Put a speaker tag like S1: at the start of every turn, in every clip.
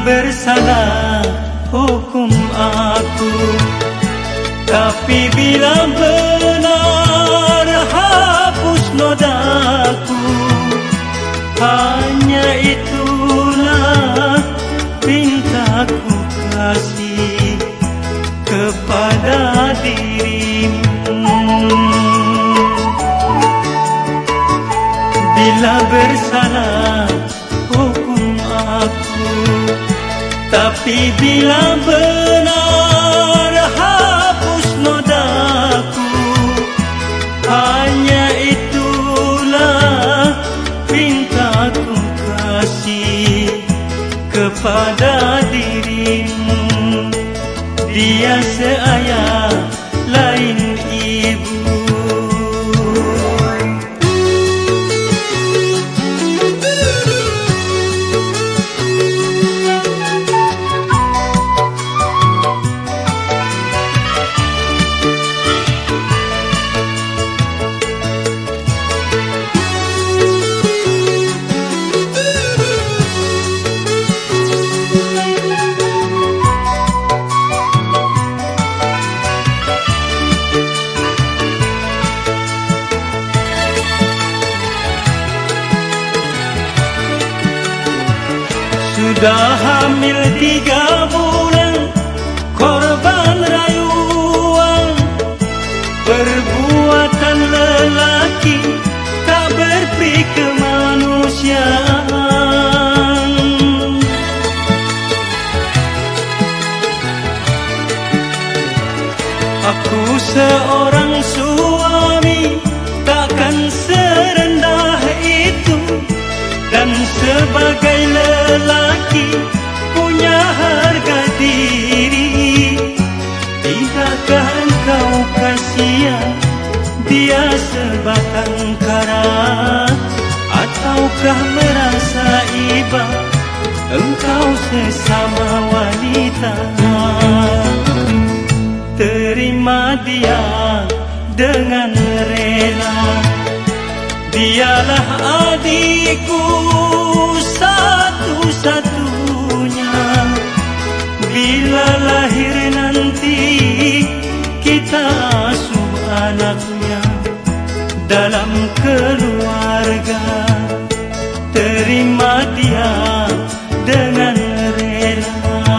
S1: bersalah hukum aku, tapi bila benar hapus nodaku. Hanya itulah pintaku kasih kepada dirimu. Bila bersalah hukum aku, tapi bila benar hapus nodaku. Hanya itulah pintaku kasih kepada dirimu. Dia seayah lain ibu. Sudah hamil 3 bulan, korban rayuan, perbuatan lelaki tak berperi kemanusiaan. Aku seorang suami takkan serendah itu, dan sebagai lelaki punya harga diri. Tidakkah engkau kasihan dia sebatang kara, ataukah merasa iba engkau sesama wanita? Terima dia dengan rela, dialah adikku satu-satunya. Bila lahir nanti kita asuh anaknya dalam keluarga. Terima dia dengan rela.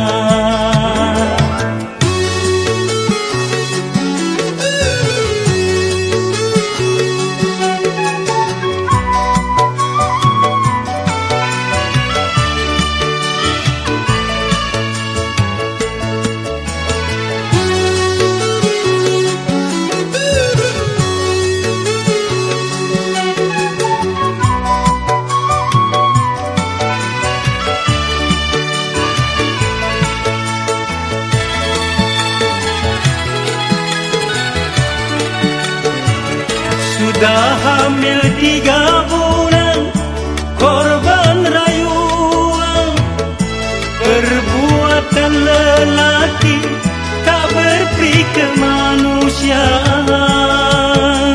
S1: Sudah hamil 3 bulan, korban rayuan, perbuatan lelaki tak berperi kemanusiaan.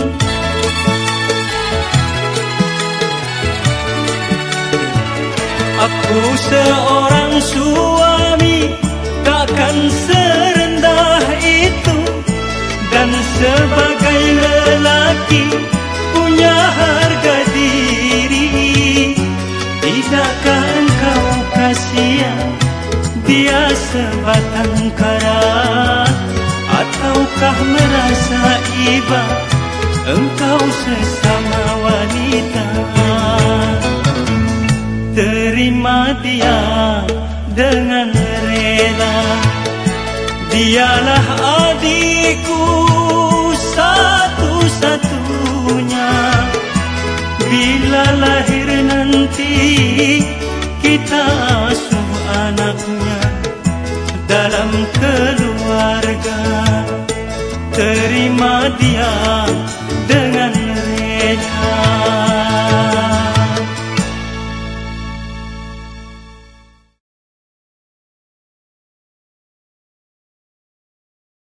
S1: Aku seorang suami takkan serendah itu, dan sebagai lelaki punya harga diri. Tidakkah engkau kasihan dia sebatang kara, ataukah merasa iba engkau sesama wanita? Terima dia dengan rela, dialah adikku satu-satunya. Bila lahir nanti kita asuh anaknya dalam keluarga. Terima dia